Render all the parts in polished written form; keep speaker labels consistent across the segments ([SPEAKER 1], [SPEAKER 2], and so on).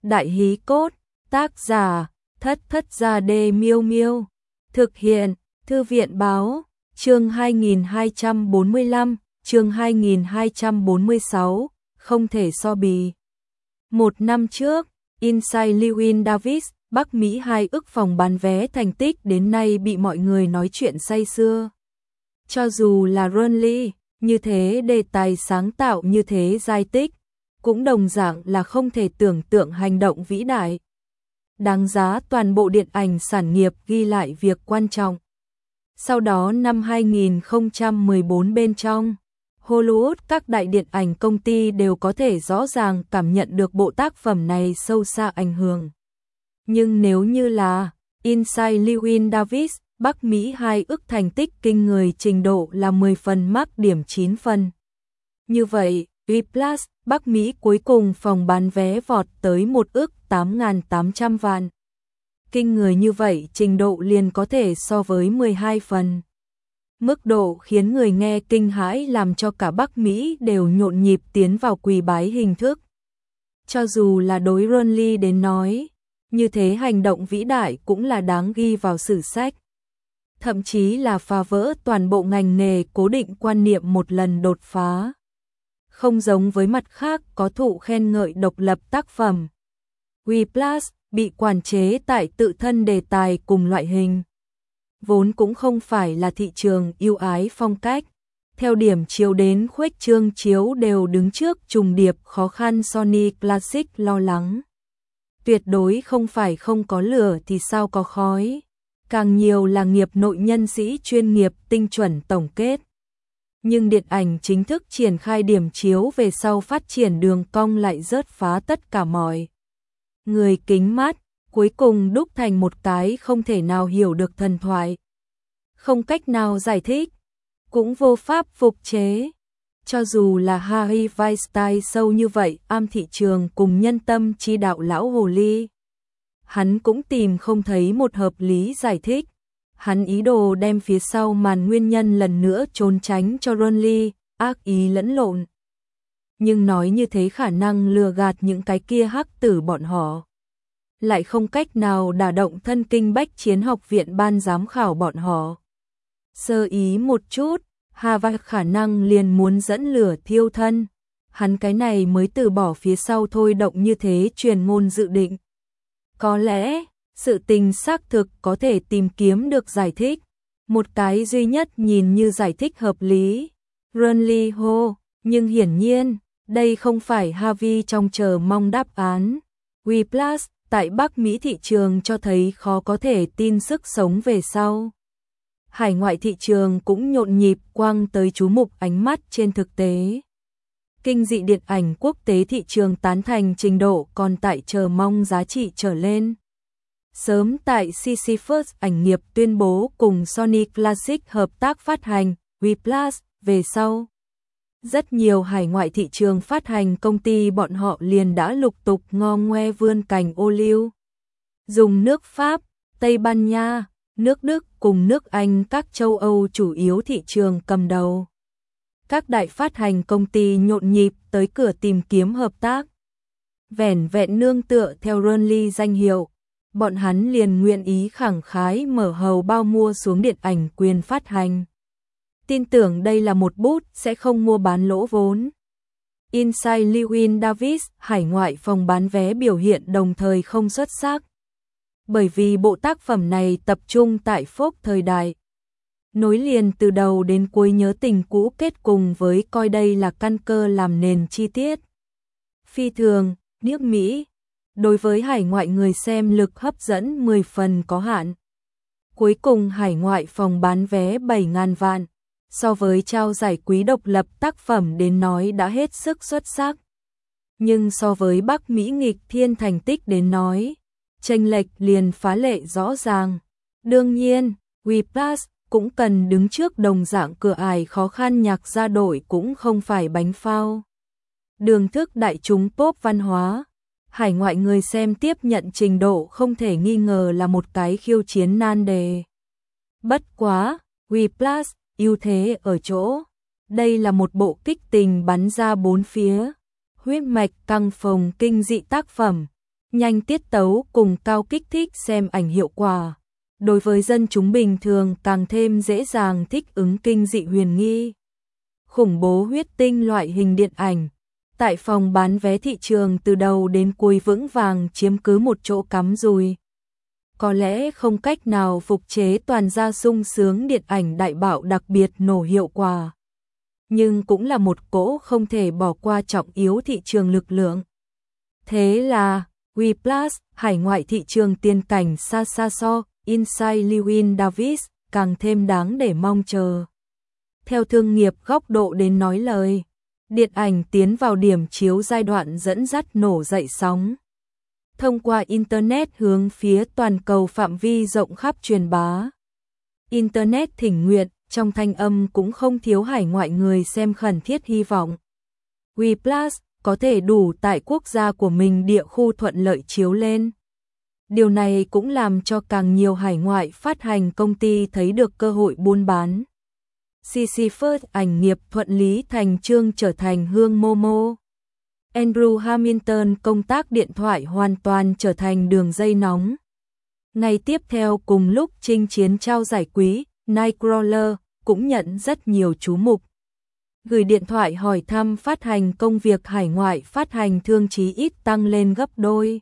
[SPEAKER 1] Đại hí cốt, tác giả, Thất Thất Gia Đê Miêu Miêu. Thực hiện, Thư viện Báo, chương 2245, chương 2246, không thể so bì. Một năm trước, Inside Llewyn Davis, Bắc Mỹ 2 ức phòng bán vé thành tích đến nay bị mọi người nói chuyện say sưa. Cho dù là Burnley, như thế đề tài sáng tạo như thế giai tích, cũng đồng dạng là không thể tưởng tượng hành động vĩ đại. Đáng giá toàn bộ điện ảnh sản nghiệp ghi lại việc quan trọng. Sau đó năm 2014 bên trong Hollywood, các đại điện ảnh công ty đều có thể rõ ràng cảm nhận được bộ tác phẩm này sâu xa ảnh hưởng. Nhưng nếu như là Inside Llewyn Davis, Bắc Mỹ 2 ức thành tích kinh người trình độ là 10 phần mắc điểm 9 phần. Như vậy, Whiplash, Bắc Mỹ cuối cùng phòng bán vé vọt tới 1 ức 8.800 vạn. Kinh người như vậy trình độ liền có thể so với 12 phần. Mức độ khiến người nghe kinh hãi làm cho cả Bắc Mỹ đều nhộn nhịp tiến vào quỳ bái hình thức. Cho dù là đối Burnley đến nói, như thế hành động vĩ đại cũng là đáng ghi vào sử sách. Thậm chí là phá vỡ toàn bộ ngành nghề cố định quan niệm một lần đột phá. Không giống với mặt khác có thụ khen ngợi độc lập tác phẩm. Whiplash bị quản chế tại tự thân đề tài cùng loại hình. Vốn cũng không phải là thị trường yêu ái phong cách. Theo điểm chiếu đến khuếch trương chiếu đều đứng trước trùng điệp khó khăn Sony Classic lo lắng. Tuyệt đối không phải không có lửa thì sao có khói. Càng nhiều là nghiệp nội nhân sĩ chuyên nghiệp tinh chuẩn tổng kết. Nhưng điện ảnh chính thức triển khai điểm chiếu về sau phát triển đường cong lại rớt phá tất cả mọi người kính mắt, cuối cùng đúc thành một cái không thể nào hiểu được thần thoại. Không cách nào giải thích, cũng vô pháp phục chế. Cho dù là Harvey Weinstein sâu như vậy, am thị trường cùng nhân tâm chi đạo lão hồ ly, hắn cũng tìm không thấy một hợp lý giải thích. Hắn ý đồ đem phía sau màn nguyên nhân lần nữa trốn tránh cho Burnley, ác ý lẫn lộn. Nhưng nói như thế khả năng lừa gạt những cái kia hắc tử bọn họ. Lại không cách nào đả động thân kinh bách chiến học viện ban giám khảo bọn họ. Sơ ý một chút, Harvard khả năng liền muốn dẫn lửa thiêu thân. Hắn cái này mới từ bỏ phía sau thôi động như thế truyền ngôn dự định. Có lẽ sự tình xác thực có thể tìm kiếm được giải thích. Một cái duy nhất nhìn như giải thích hợp lý. Burnley hô, nhưng hiển nhiên, đây không phải Harvey trong chờ mong đáp án. Whiplash, tại Bắc Mỹ thị trường cho thấy khó có thể tin sức sống về sau. Hải ngoại thị trường cũng nhộn nhịp quang tới chú mục ánh mắt trên thực tế. Kinh dị điện ảnh quốc tế thị trường tán thành trình độ còn tại chờ mong giá trị trở lên. Sớm tại Sisyphus ảnh nghiệp tuyên bố cùng Sony Classic hợp tác phát hành Whiplash về sau. Rất nhiều hải ngoại thị trường phát hành công ty bọn họ liền đã lục tục ngo ngoe vươn cành ô liu. Dùng nước Pháp, Tây Ban Nha, nước Đức cùng nước Anh các châu Âu chủ yếu thị trường cầm đầu. Các đại phát hành công ty nhộn nhịp tới cửa tìm kiếm hợp tác. Vẻn vẹn nương tựa theo Burnley danh hiệu, bọn hắn liền nguyện ý khẳng khái mở hầu bao mua xuống điện ảnh quyền phát hành. Tin tưởng đây là một bút sẽ không mua bán lỗ vốn. Inside Llewyn Davis, hải ngoại phòng bán vé biểu hiện đồng thời không xuất sắc. Bởi vì bộ tác phẩm này tập trung tại phốp thời đại. Nối liền từ đầu đến cuối nhớ tình cũ kết cùng với coi đây là căn cơ làm nền chi tiết. Phi thường, nước Mỹ. Đối với hải ngoại người xem lực hấp dẫn 10 phần có hạn. Cuối cùng hải ngoại phòng bán vé 7.000 vạn. So với trao giải quý độc lập tác phẩm đến nói đã hết sức xuất sắc. Nhưng so với Bắc Mỹ nghịch thiên thành tích đến nói, chênh lệch liền phá lệ rõ ràng. Đương nhiên, Whiplash cũng cần đứng trước đồng dạng cửa ải khó khăn, nhạc ra đổi cũng không phải bánh phao. Đường thức đại chúng pop văn hóa, hải ngoại người xem tiếp nhận trình độ không thể nghi ngờ là một cái khiêu chiến nan đề. Bất quá, Whiplash ưu thế ở chỗ, đây là một bộ kích tình bắn ra bốn phía, huyết mạch căng phồng kinh dị tác phẩm, nhanh tiết tấu cùng cao kích thích xem ảnh hiệu quả. Đối với dân chúng bình thường càng thêm dễ dàng thích ứng kinh dị huyền nghi, khủng bố huyết tinh loại hình điện ảnh. Tại phòng bán vé thị trường từ đầu đến cuối vững vàng chiếm cứ một chỗ cắm rùi. Có lẽ không cách nào phục chế toàn gia sung sướng điện ảnh đại bạo đặc biệt nổ hiệu quả, nhưng cũng là một cỗ không thể bỏ qua trọng yếu thị trường lực lượng. Thế là Whiplash, hải ngoại thị trường tiên cảnh xa xa so, Inside Llewyn Davis, càng thêm đáng để mong chờ. Theo thương nghiệp góc độ đến nói lời, điện ảnh tiến vào điểm chiếu giai đoạn dẫn dắt nổ dậy sóng. Thông qua Internet hướng phía toàn cầu phạm vi rộng khắp truyền bá. Internet thỉnh nguyện, trong thanh âm cũng không thiếu hải ngoại người xem khẩn thiết hy vọng Whiplash có thể đủ tại quốc gia của mình địa khu thuận lợi chiếu lên. Điều này cũng làm cho càng nhiều hải ngoại phát hành công ty thấy được cơ hội buôn bán. CC First ảnh nghiệp thuận lý thành chương trở thành hương Momo. Andrew Hamilton công tác điện thoại hoàn toàn trở thành đường dây nóng. Ngày tiếp theo cùng lúc chinh chiến trao giải quý, Nightcrawler cũng nhận rất nhiều chú mục. Gửi điện thoại hỏi thăm phát hành công việc hải ngoại phát hành thương chí ít tăng lên gấp đôi.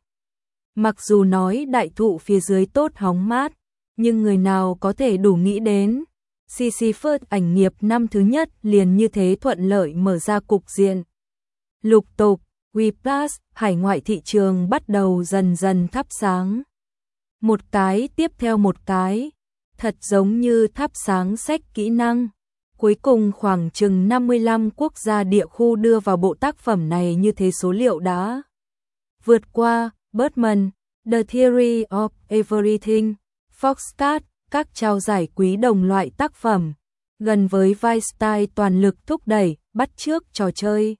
[SPEAKER 1] Mặc dù nói đại thụ phía dưới tốt hóng mát, nhưng người nào có thể đủ nghĩ đến. CC First ảnh nghiệp năm thứ nhất liền như thế thuận lợi mở ra cục diện. Lục tục, Whiplash, hải ngoại thị trường bắt đầu dần dần thắp sáng. Một cái tiếp theo một cái, thật giống như thắp sáng sách kỹ năng. Cuối cùng khoảng chừng 55 quốc gia địa khu đưa vào bộ tác phẩm này như thế số liệu đã vượt qua Birdman, The Theory of Everything, Foxcat, các trao giải quý đồng loại tác phẩm, gần với Weinstein toàn lực thúc đẩy, bắt chước trò chơi.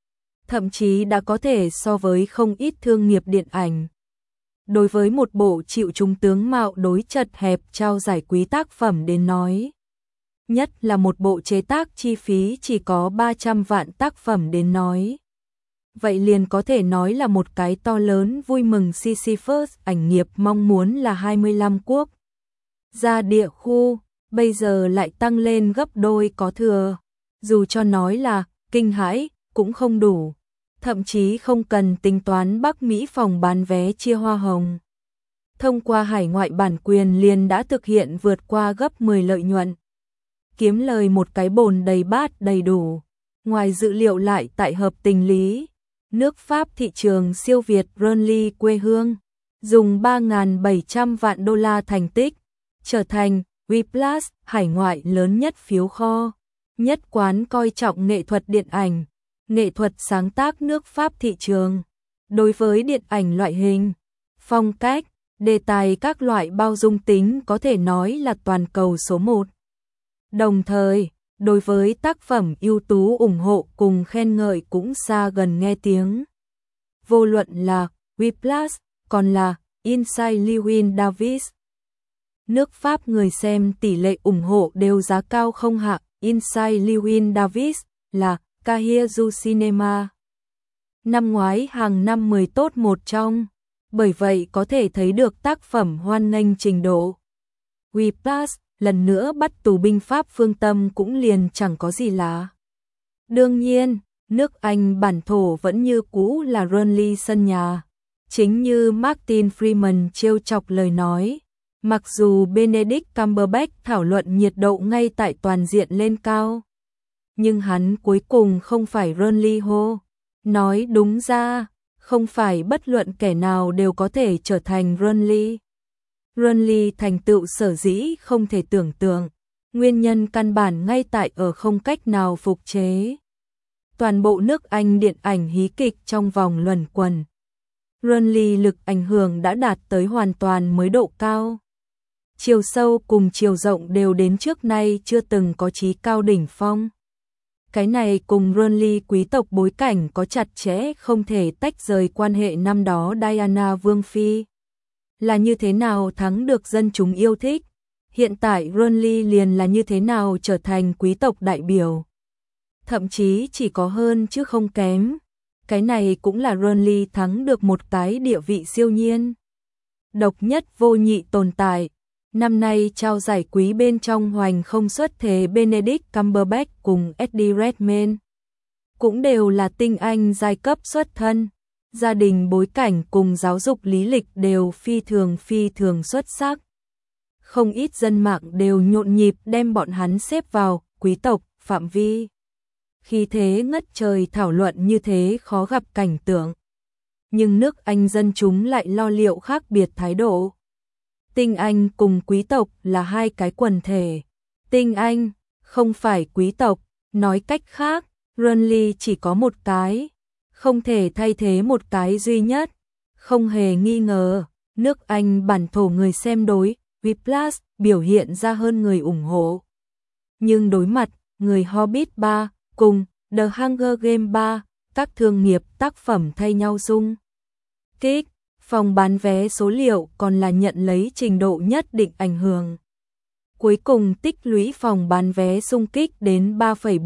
[SPEAKER 1] Thậm chí đã có thể so với không ít thương nghiệp điện ảnh. Đối với một bộ chịu chúng tướng mạo đối chật hẹp trao giải quý tác phẩm đến nói. Nhất là một bộ chế tác chi phí chỉ có 300 vạn tác phẩm đến nói. Vậy liền có thể nói là một cái to lớn vui mừng. CC First ảnh nghiệp mong muốn là 25 quốc gia địa khu, bây giờ lại tăng lên gấp đôi có thừa. Dù cho nói là kinh hãi cũng không đủ, thậm chí không cần tính toán Bắc Mỹ phòng bán vé chia hoa hồng. Thông qua hải ngoại bản quyền liền đã thực hiện vượt qua gấp 10 lợi nhuận. Kiếm lời một cái bồn đầy bát đầy đủ. Ngoài dự liệu lại tại hợp tình lý, nước Pháp thị trường siêu việt Burnley quê hương, dùng 3.700 vạn đô la thành tích, trở thành Whiplash hải ngoại lớn nhất phiếu kho, nhất quán coi trọng nghệ thuật điện ảnh, nghệ thuật sáng tác nước Pháp thị trường. Đối với điện ảnh loại hình, phong cách, đề tài các loại bao dung tính có thể nói là toàn cầu số 1. Đồng thời, đối với tác phẩm ưu tú ủng hộ cùng khen ngợi cũng xa gần nghe tiếng. Vô luận là Whiplash, còn là Inside Llewyn Davis. Nước Pháp người xem tỷ lệ ủng hộ đều giá cao không hạ. Inside Llewyn Davis là Cahiers du Cinema. Năm ngoái hàng năm 10 tốt một trong, bởi vậy có thể thấy được tác phẩm hoan nghênh trình độ. Whiplash lần nữa bắt tù binh Pháp phương Tâm cũng liền chẳng có gì lạ. Đương nhiên, nước Anh bản thổ vẫn như cũ là Burnley sân nhà. Chính như Martin Freeman trêu chọc lời nói, mặc dù Benedict Cumberbatch thảo luận nhiệt độ ngay tại toàn diện lên cao, nhưng hắn cuối cùng không phải Burnley hô. Nói đúng ra, không phải bất luận kẻ nào đều có thể trở thành Burnley. Burnley thành tựu sở dĩ không thể tưởng tượng, nguyên nhân căn bản ngay tại ở không cách nào phục chế. Toàn bộ nước Anh điện ảnh hí kịch trong vòng luẩn quẩn. Burnley lực ảnh hưởng đã đạt tới hoàn toàn mới độ cao. Chiều sâu cùng chiều rộng đều đến trước nay chưa từng có chí cao đỉnh phong. Cái này cùng Burnley quý tộc bối cảnh có chặt chẽ không thể tách rời quan hệ năm đó Diana Vương Phi. Là như thế nào thắng được dân chúng yêu thích, hiện tại Burnley liền là như thế nào trở thành quý tộc đại biểu. Thậm chí chỉ có hơn chứ không kém. Cái này cũng là Burnley thắng được một cái địa vị siêu nhiên. Độc nhất vô nhị tồn tại. Năm nay trao giải quý bên trong hoành không xuất thế Benedict Cumberbatch cùng Eddie Redmayne. Cũng đều là tinh anh giai cấp xuất thân. Gia đình bối cảnh cùng giáo dục lý lịch đều phi thường xuất sắc. Không ít dân mạng đều nhộn nhịp đem bọn hắn xếp vào quý tộc phạm vi. Khi thế ngất trời thảo luận như thế khó gặp cảnh tượng. Nhưng nước Anh dân chúng lại lo liệu khác biệt thái độ. Tinh Anh cùng quý tộc là hai cái quần thể. Tinh Anh không phải quý tộc, nói cách khác, Burnley chỉ có một cái, không thể thay thế một cái duy nhất. Không hề nghi ngờ, nước Anh bản thổ người xem đối Whiplash biểu hiện ra hơn người ủng hộ. Nhưng đối mặt, người Hobbit 3 cùng The Hunger Games 3, các thương nghiệp tác phẩm thay nhau xung kích, phòng bán vé số liệu còn là nhận lấy trình độ nhất định ảnh hưởng. Cuối cùng tích lũy phòng bán vé xung kích đến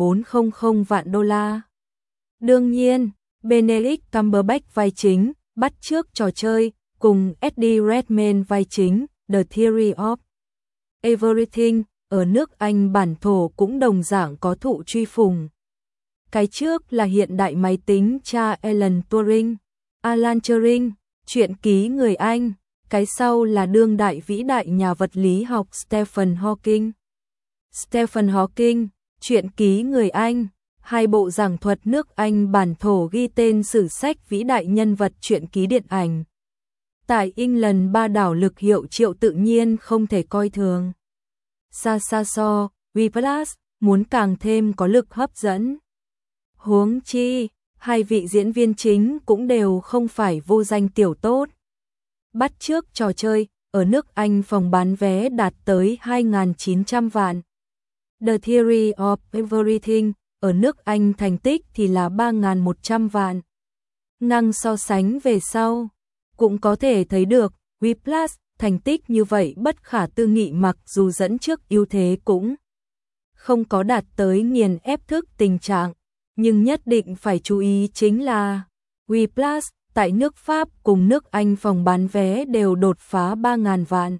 [SPEAKER 1] 3,400 vạn đô la. Đương nhiên, Benedict Cumberbatch vai chính, bắt chước trò chơi, cùng Eddie Redmayne vai chính, The Theory of Everything, ở nước Anh bản thổ cũng đồng dạng có thụ truy phùng. Cái trước là hiện đại máy tính cha Alan Turing, Alan Turing, truyện ký người Anh, cái sau là đương đại vĩ đại nhà vật lý học Stephen Hawking. Stephen Hawking, truyện ký người Anh, hai bộ giảng thuật nước Anh bản thổ ghi tên sử sách vĩ đại nhân vật truyện ký điện ảnh. Tại England ba đảo lực hiệu triệu tự nhiên không thể coi thường. Xa so, Whiplash muốn càng thêm có lực hấp dẫn. Huống chi, hai vị diễn viên chính cũng đều không phải vô danh tiểu tốt. Bắt chước trò chơi, ở nước Anh phòng bán vé đạt tới 2.900 vạn. The Theory of Everything, ở nước Anh thành tích thì là 3.100 vạn. Ngang so sánh về sau, cũng có thể thấy được, Whiplash thành tích như vậy bất khả tư nghị, mặc dù dẫn trước ưu thế cũng không có đạt tới nghiền ép thức tình trạng. Nhưng nhất định phải chú ý chính là Whiplash tại nước Pháp cùng nước Anh phòng bán vé đều đột phá 3.000 vạn.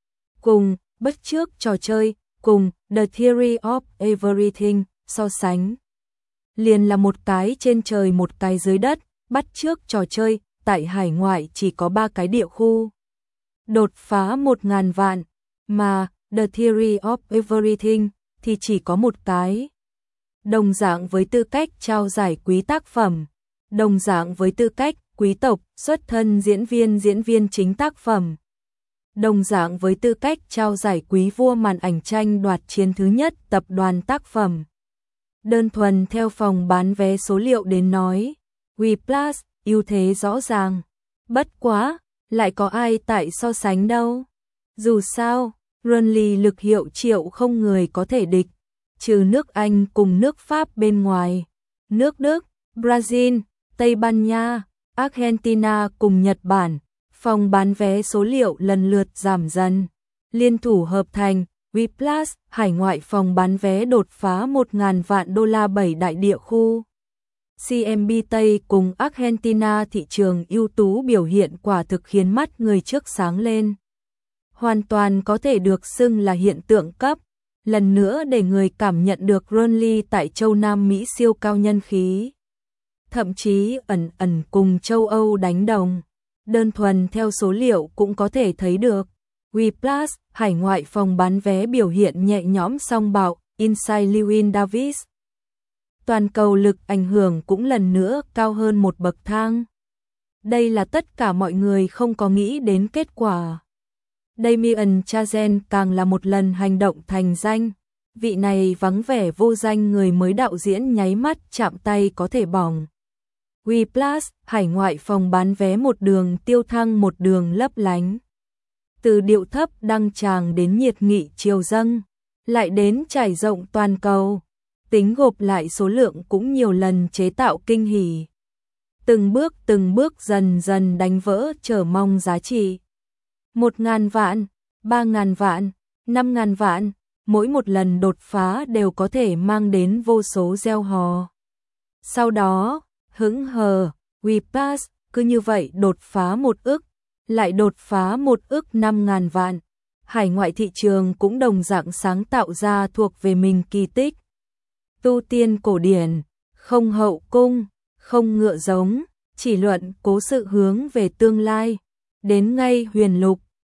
[SPEAKER 1] Cùng bắt chước trò chơi, cùng The Theory of Everything so sánh. Liền là một cái trên trời một cái dưới đất, bắt chước trò chơi, tại hải ngoại chỉ có 3 cái địa khu. Đột phá 1.000 vạn, mà The Theory of Everything thì chỉ có một cái. Đồng dạng với tư cách trao giải quý tác phẩm, đồng dạng với tư cách quý tộc xuất thân diễn viên chính tác phẩm, đồng dạng với tư cách trao giải quý vua màn ảnh tranh đoạt chiến thứ nhất tập đoàn tác phẩm. Đơn thuần theo phòng bán vé số liệu đến nói, Whiplash ưu thế rõ ràng. Bất quá, lại có ai tại so sánh đâu. Dù sao, Burnley lực hiệu triệu không người có thể địch. Trừ nước Anh cùng nước Pháp bên ngoài, nước Đức, Brazil, Tây Ban Nha, Argentina cùng Nhật Bản, phòng bán vé số liệu lần lượt giảm dần. Liên thủ hợp thành, Whiplash, hải ngoại phòng bán vé đột phá 1.000 vạn đô la 7 đại địa khu. CMB Tây cùng Argentina thị trường ưu tú biểu hiện quả thực khiến mắt người trước sáng lên. Hoàn toàn có thể được xưng là hiện tượng cấp. Lần nữa để người cảm nhận được Burnley tại châu Nam Mỹ siêu cao nhân khí. Thậm chí ẩn cùng châu Âu đánh đồng. Đơn thuần theo số liệu cũng có thể thấy được. Whiplash, hải ngoại phòng bán vé biểu hiện nhẹ nhõm song bạo, Inside Llewyn Davis. Toàn cầu lực ảnh hưởng cũng lần nữa cao hơn một bậc thang. Đây là tất cả mọi người không có nghĩ đến kết quả. Damien Chazelle càng là một lần hành động thành danh. Vị này vắng vẻ vô danh người mới đạo diễn nháy mắt chạm tay có thể bỏng. Whiplash, hải ngoại phòng bán vé một đường tiêu thăng một đường lấp lánh. Từ điệu thấp đăng tràng đến nhiệt nghị chiều dâng, lại đến trải rộng toàn cầu. Tính gộp lại số lượng cũng nhiều lần chế tạo kinh hỉ. Từng bước dần dần đánh vỡ chờ mong giá trị. 1.000 vạn, 3.000 vạn, 5.000 vạn, mỗi một lần đột phá đều có thể mang đến vô số gieo hò. Sau đó, hững hờ, WePass cứ như vậy đột phá 1 ức, lại đột phá 1 ức 5.000 vạn. Hải ngoại thị trường cũng đồng dạng sáng tạo ra thuộc về mình kỳ tích. Tu tiên cổ điển, không hậu cung, không ngựa giống, chỉ luận cố sự hướng về tương lai. Đến ngay huyền lục,